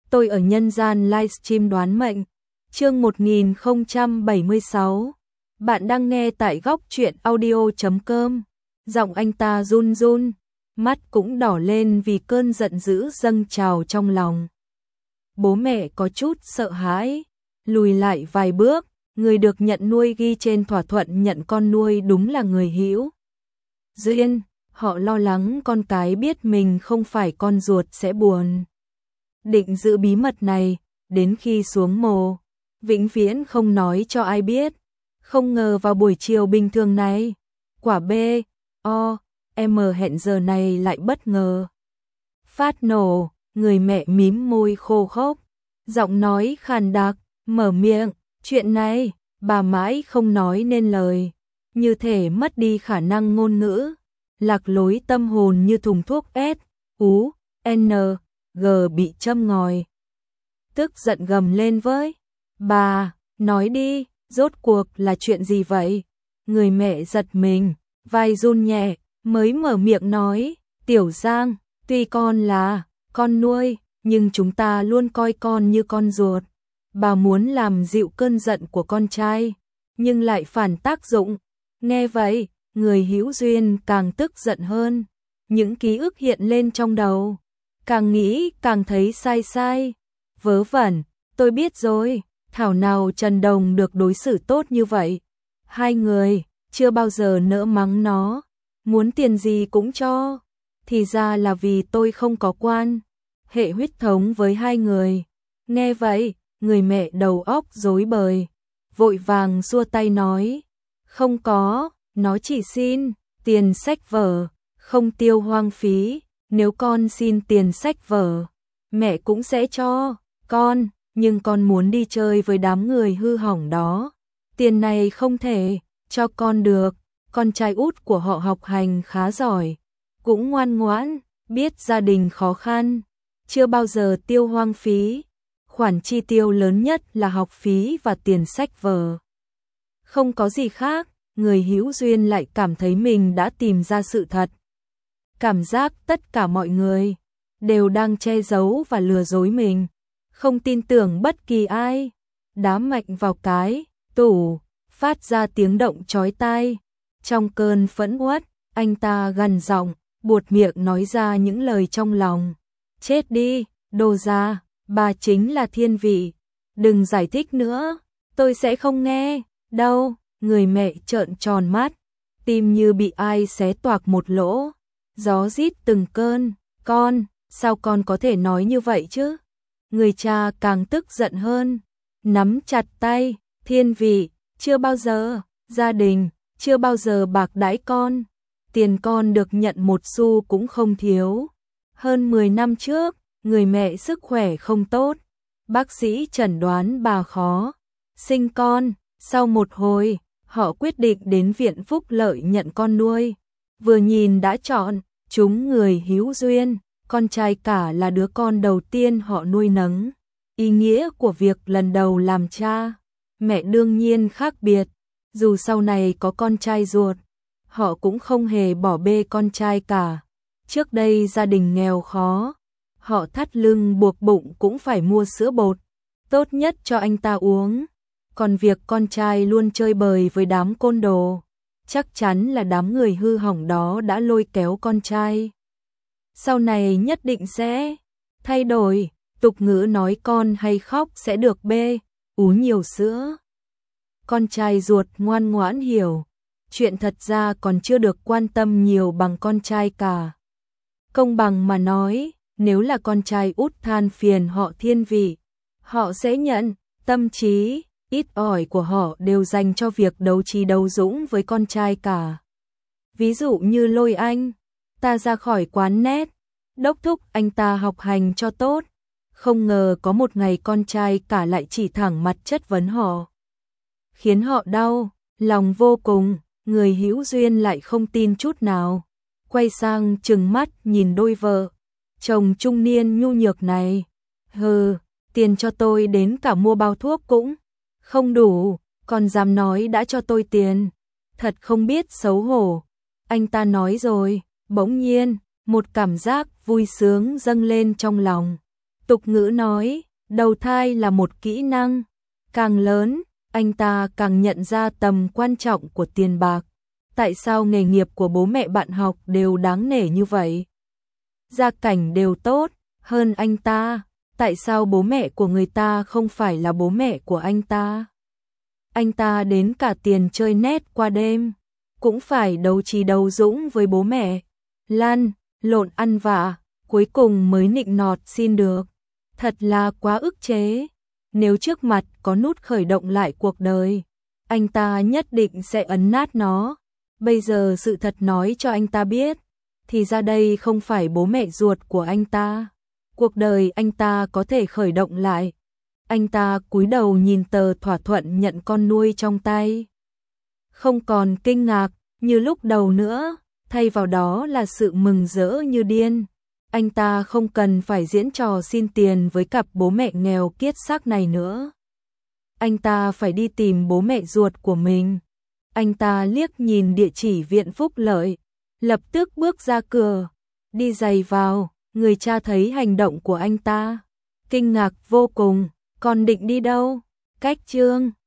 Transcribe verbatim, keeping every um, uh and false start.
tôi ở nhân gian livestream đoán mệnh. Chương một nghìn không trăm bảy mươi sáu. Bạn đang nghe tại góc truyện audio chấm com. Giọng anh ta run run, mắt cũng đỏ lên vì cơn giận dữ dâng trào trong lòng. Bố mẹ có chút sợ hãi, lùi lại vài bước, người được nhận nuôi ghi trên thỏa thuận nhận con nuôi đúng là người Hữu Duyên. Họ lo lắng con cái biết mình không phải con ruột sẽ buồn. Định giữ bí mật này, đến khi xuống mồ, vĩnh viễn không nói cho ai biết. Không ngờ vào buổi chiều bình thường này, quả B, O, M hẹn giờ này lại bất ngờ phát nổ. Người mẹ mím môi khô khốc, giọng nói khàn đặc, mở miệng, chuyện này, bà mãi không nói nên lời, như thể mất đi khả năng ngôn ngữ, lạc lối tâm hồn như thùng thuốc S, U, N, G bị châm ngòi. Tức giận gầm lên với, bà, nói đi, rốt cuộc là chuyện gì vậy? Người mẹ giật mình, vai run nhẹ, mới mở miệng nói, Tiểu Giang, tuy con là con nuôi, nhưng chúng ta luôn coi con như con ruột. Bà muốn làm dịu cơn giận của con trai, nhưng lại phản tác dụng. Nghe vậy, người Hữu Duyên càng tức giận hơn. Những ký ức hiện lên trong đầu, càng nghĩ càng thấy sai sai. Vớ vẩn, tôi biết rồi, thảo nào Trần Đồng được đối xử tốt như vậy. Hai người, chưa bao giờ nỡ mắng nó, muốn tiền gì cũng cho. Thì ra là vì tôi không có quan hệ huyết thống với hai người. Nghe vậy, người mẹ đầu óc rối bời, vội vàng xua tay nói, không có, nó chỉ xin tiền sách vở, không tiêu hoang phí. Nếu con xin tiền sách vở, mẹ cũng sẽ cho con, nhưng con muốn đi chơi với đám người hư hỏng đó, tiền này không thể cho con được. Con trai út của họ học hành khá giỏi, cũng ngoan ngoãn, biết gia đình khó khăn, chưa bao giờ tiêu hoang phí. Khoản chi tiêu lớn nhất là học phí và tiền sách vở. Không có gì khác, người Hữu Duyên lại cảm thấy mình đã tìm ra sự thật. Cảm giác tất cả mọi người đều đang che giấu và lừa dối mình, không tin tưởng bất kỳ ai. Đá mạnh vào cái tủ, phát ra tiếng động chói tai. Trong cơn phẫn uất, anh ta gằn giọng, buột miệng nói ra những lời trong lòng. Chết đi, đồ ra, bà chính là thiên vị. Đừng giải thích nữa, tôi sẽ không nghe đâu. Người mẹ trợn tròn mắt, tim như bị ai xé toạc một lỗ. Gió rít từng cơn, con, sao con có thể nói như vậy chứ? Người cha càng tức giận hơn, nắm chặt tay, thiên vị, chưa bao giờ, gia đình, chưa bao giờ bạc đãi con. Tiền con được nhận một xu cũng không thiếu. Hơn mười năm trước, người mẹ sức khỏe không tốt. Bác sĩ chẩn đoán bà khó sinh con. Sau một hồi, họ quyết định đến viện Phúc Lợi nhận con nuôi. Vừa nhìn đã chọn chúng người Hữu Duyên. Con trai cả là đứa con đầu tiên họ nuôi nấng. Ý nghĩa của việc lần đầu làm cha mẹ đương nhiên khác biệt. Dù sau này có con trai ruột, họ cũng không hề bỏ bê con trai cả. Trước đây gia đình nghèo khó, họ thắt lưng buộc bụng cũng phải mua sữa bột tốt nhất cho anh ta uống. Còn việc con trai luôn chơi bời với đám côn đồ, chắc chắn là đám người hư hỏng đó đã lôi kéo con trai. Sau này nhất định sẽ thay đổi, tục ngữ nói con hay khóc sẽ được bê, uống nhiều sữa. Con trai ruột ngoan ngoãn hiểu, chuyện thật ra còn chưa được quan tâm nhiều bằng con trai cả. Công bằng mà nói, nếu là con trai út than phiền họ thiên vị, họ sẽ nhận. Tâm trí ít ỏi của họ đều dành cho việc đấu trí đấu dũng với con trai cả. Ví dụ như Lôi Anh, ta ra khỏi quán net, đốc thúc anh ta học hành cho tốt. Không ngờ có một ngày con trai cả lại chỉ thẳng mặt chất vấn họ, khiến họ đau lòng vô cùng. Người Hữu Duyên lại không tin chút nào, quay sang trừng mắt nhìn đôi vợ chồng trung niên nhu nhược này. Hừ, tiền cho tôi đến cả mua bao thuốc cũng không đủ, còn dám nói đã cho tôi tiền, thật không biết xấu hổ. Anh ta nói rồi, bỗng nhiên, một cảm giác vui sướng dâng lên trong lòng. Tục ngữ nói, đầu thai là một kỹ năng, càng lớn, anh ta càng nhận ra tầm quan trọng của tiền bạc. Tại sao nghề nghiệp của bố mẹ bạn học đều đáng nể như vậy? Gia cảnh đều tốt hơn anh ta, tại sao bố mẹ của người ta không phải là bố mẹ của anh ta? Anh ta đến cả tiền chơi net qua đêm, cũng phải đấu trí đấu dũng với bố mẹ, lăn, lộn ăn vạ, cuối cùng mới nịnh nọt xin được. Thật là quá ức chế. Nếu trước mặt có nút khởi động lại cuộc đời, anh ta nhất định sẽ ấn nát nó. Bây giờ sự thật nói cho anh ta biết, thì ra đây không phải bố mẹ ruột của anh ta. Cuộc đời anh ta có thể khởi động lại. Anh ta cúi đầu nhìn tờ thỏa thuận nhận con nuôi trong tay. Không còn kinh ngạc như lúc đầu nữa, thay vào đó là sự mừng rỡ như điên. Anh ta không cần phải diễn trò xin tiền với cặp bố mẹ nghèo kiết xác này nữa. Anh ta phải đi tìm bố mẹ ruột của mình. Anh ta liếc nhìn địa chỉ viện Phúc Lợi, lập tức bước ra cửa, đi giày vào. Người cha thấy hành động của anh ta, kinh ngạc vô cùng. Còn định đi đâu? Cách chương